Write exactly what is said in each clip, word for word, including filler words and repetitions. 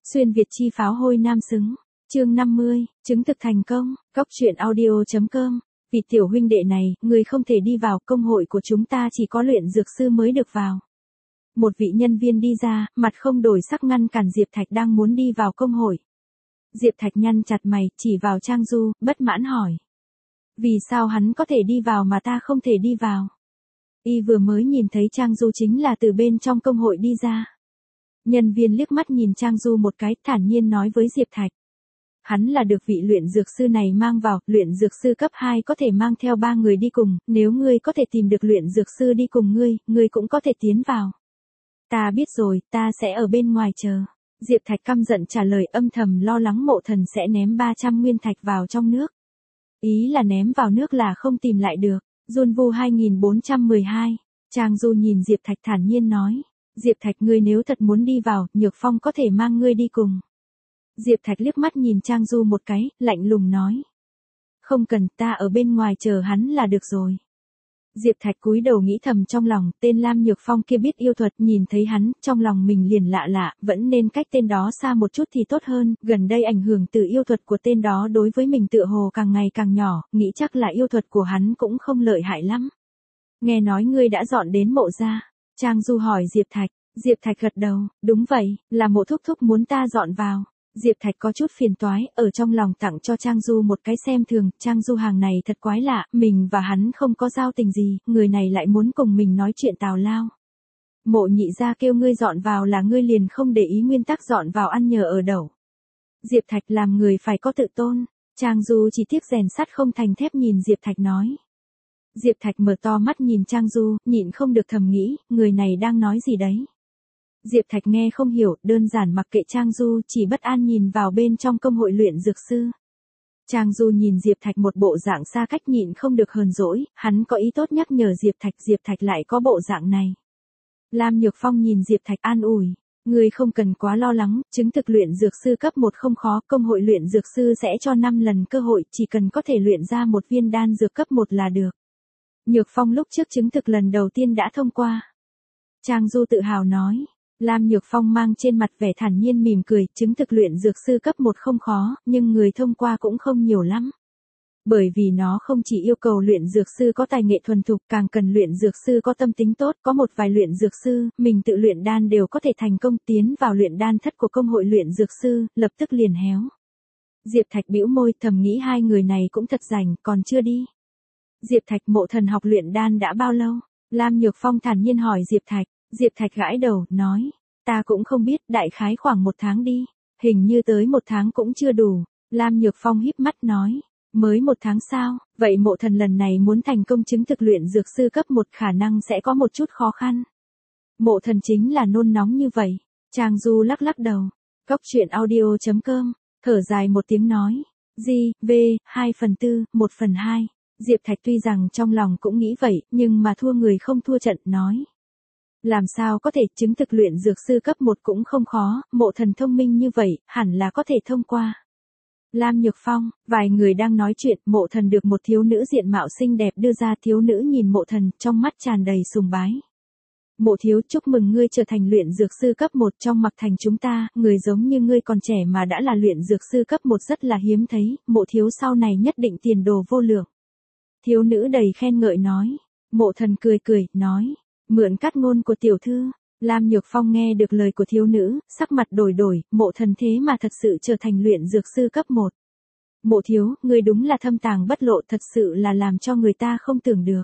Xuyên Việt chi pháo hôi nam xứng. Chương năm mươi, chứng thực thành công. Góc truyện audio chấm com. Vì tiểu huynh đệ này, người không thể đi vào, công hội của chúng ta chỉ có luyện dược sư mới được vào. Một vị nhân viên đi ra, mặt không đổi sắc ngăn cản Diệp Thạch đang muốn đi vào công hội. Diệp Thạch nhăn chặt mày, chỉ vào Trang Du, bất mãn hỏi. Vì sao hắn có thể đi vào mà ta không thể đi vào? Y vừa mới nhìn thấy Trang Du chính là từ bên trong công hội đi ra. Nhân viên liếc mắt nhìn Trang Du một cái, thản nhiên nói với Diệp Thạch. Hắn là được vị luyện dược sư này mang vào, luyện dược sư cấp hai có thể mang theo ba người đi cùng, nếu ngươi có thể tìm được luyện dược sư đi cùng ngươi, ngươi cũng có thể tiến vào. Ta biết rồi, ta sẽ ở bên ngoài chờ. Diệp Thạch căm giận trả lời, âm thầm lo lắng Mộ Thần sẽ ném ba trăm nguyên thạch vào trong nước. Ý là ném vào nước là không tìm lại được. Junvu hai nghìn bốn trăm mười hai. Trang Du nhìn Diệp Thạch thản nhiên nói. Diệp Thạch, ngươi nếu thật muốn đi vào, Nhược Phong có thể mang ngươi đi cùng. Diệp Thạch liếc mắt nhìn Trang Du một cái, lạnh lùng nói. Không cần, ta ở bên ngoài chờ hắn là được rồi. Diệp Thạch cúi đầu nghĩ thầm trong lòng, tên Lam Nhược Phong kia biết yêu thuật, nhìn thấy hắn, trong lòng mình liền lạ lạ, vẫn nên cách tên đó xa một chút thì tốt hơn, gần đây ảnh hưởng từ yêu thuật của tên đó đối với mình tựa hồ càng ngày càng nhỏ, nghĩ chắc là yêu thuật của hắn cũng không lợi hại lắm. Nghe nói ngươi đã dọn đến Mộ gia. Trang Du hỏi Diệp Thạch. Diệp Thạch gật đầu, đúng vậy, là Mộ thúc thúc muốn ta dọn vào. Diệp Thạch có chút phiền toái, ở trong lòng tặng cho Trang Du một cái xem thường, Trang Du hàng này thật quái lạ, mình và hắn không có giao tình gì, người này lại muốn cùng mình nói chuyện tào lao. Mộ nhị gia kêu ngươi dọn vào là ngươi liền không để ý nguyên tắc dọn vào ăn nhờ ở đậu. Diệp Thạch làm người phải có tự tôn, Trang Du chỉ tiếc rèn sắt không thành thép nhìn Diệp Thạch nói. Diệp Thạch mở to mắt nhìn Trang Du, nhịn không được thầm nghĩ, người này đang nói gì đấy. Diệp Thạch nghe không hiểu, đơn giản mặc kệ Trang Du, chỉ bất an nhìn vào bên trong công hội luyện dược sư. Trang Du nhìn Diệp Thạch một bộ dạng xa cách nhịn không được hờn dỗi, hắn có ý tốt nhắc nhở Diệp Thạch, Diệp Thạch lại có bộ dạng này. Lam Nhược Phong nhìn Diệp Thạch an ủi, ngươi không cần quá lo lắng, chứng thực luyện dược sư cấp một không khó, công hội luyện dược sư sẽ cho năm lần cơ hội, chỉ cần có thể luyện ra một viên đan dược cấp một là được. Nhược Phong lúc trước chứng thực lần đầu tiên đã thông qua. Trang Du tự hào nói. Lam Nhược Phong mang trên mặt vẻ thản nhiên mỉm cười, chứng thực luyện dược sư cấp một không khó, nhưng người thông qua cũng không nhiều lắm. Bởi vì nó không chỉ yêu cầu luyện dược sư có tài nghệ thuần thục, càng cần luyện dược sư có tâm tính tốt, có một vài luyện dược sư, mình tự luyện đan đều có thể thành công, tiến vào luyện đan thất của công hội luyện dược sư, lập tức liền héo. Diệp Thạch bĩu môi, thầm nghĩ hai người này cũng thật rảnh, còn chưa đi. Diệp Thạch, Mộ Thần học luyện đan đã bao lâu? Lam Nhược Phong thản nhiên hỏi Diệp Thạch. Diệp Thạch gãi đầu, nói, ta cũng không biết, đại khái khoảng một tháng đi, hình như tới một tháng cũng chưa đủ. Lam Nhược Phong híp mắt nói, mới một tháng sao, vậy Mộ Thần lần này muốn thành công chứng thực luyện dược sư cấp một khả năng sẽ có một chút khó khăn. Mộ Thần chính là nôn nóng như vậy. Trang Du lắc lắc đầu. Góc truyện audio chấm com, thở dài một tiếng nói, G, V, hai phần tư, một phần hai. Diệp Thạch tuy rằng trong lòng cũng nghĩ vậy, nhưng mà thua người không thua trận, nói. Làm sao có thể, chứng thực luyện dược sư cấp một cũng không khó, Mộ Thần thông minh như vậy, hẳn là có thể thông qua. Lam Nhược Phong, vài người đang nói chuyện, Mộ Thần được một thiếu nữ diện mạo xinh đẹp đưa ra, thiếu nữ nhìn Mộ Thần, trong mắt tràn đầy sùng bái. Mộ thiếu, chúc mừng ngươi trở thành luyện dược sư cấp một trong Mặc Thành chúng ta, người giống như ngươi còn trẻ mà đã là luyện dược sư cấp một rất là hiếm thấy, Mộ thiếu sau này nhất định tiền đồ vô lượng. Thiếu nữ đầy khen ngợi nói. Mộ Thần cười cười, nói. Mượn cắt ngôn của tiểu thư. Lam Nhược Phong nghe được lời của thiếu nữ, sắc mặt đổi đổi, Mộ Thần thế mà thật sự trở thành luyện dược sư cấp một. Mộ thiếu, ngươi đúng là thâm tàng bất lộ, thật sự là làm cho người ta không tưởng được.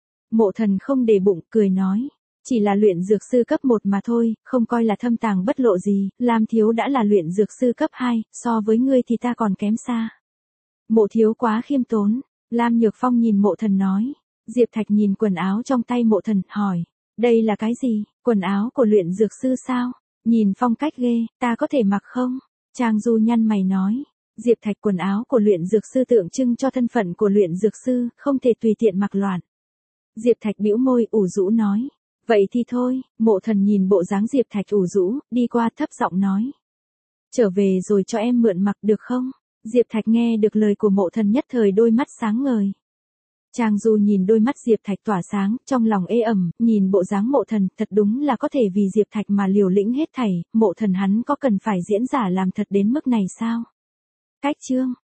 Mộ Thần không để bụng, cười nói. Chỉ là luyện dược sư cấp một mà thôi, không coi là thâm tàng bất lộ gì, Lam thiếu đã là luyện dược sư cấp hai, so với ngươi thì ta còn kém xa. Mộ thiếu quá khiêm tốn. Lam Nhược Phong nhìn Mộ Thần nói. Diệp Thạch nhìn quần áo trong tay Mộ Thần, hỏi. Đây là cái gì, quần áo của luyện dược sư sao? Nhìn phong cách ghê, ta có thể mặc không? Trang Du nhăn mày nói. Diệp Thạch, quần áo của luyện dược sư tượng trưng cho thân phận của luyện dược sư, không thể tùy tiện mặc loạn. Diệp Thạch bĩu môi, ủ rũ nói. Vậy thì thôi. Mộ Thần nhìn bộ dáng Diệp Thạch ủ rũ, đi qua thấp giọng nói. Trở về rồi cho em mượn mặc được không? Diệp Thạch nghe được lời của Mộ Thần nhất thời đôi mắt sáng ngời. Trang Du nhìn đôi mắt Diệp Thạch tỏa sáng, trong lòng ê ẩm, nhìn bộ dáng Mộ Thần, thật đúng là có thể vì Diệp Thạch mà liều lĩnh hết thảy, Mộ Thần hắn có cần phải diễn giả làm thật đến mức này sao? Cách chương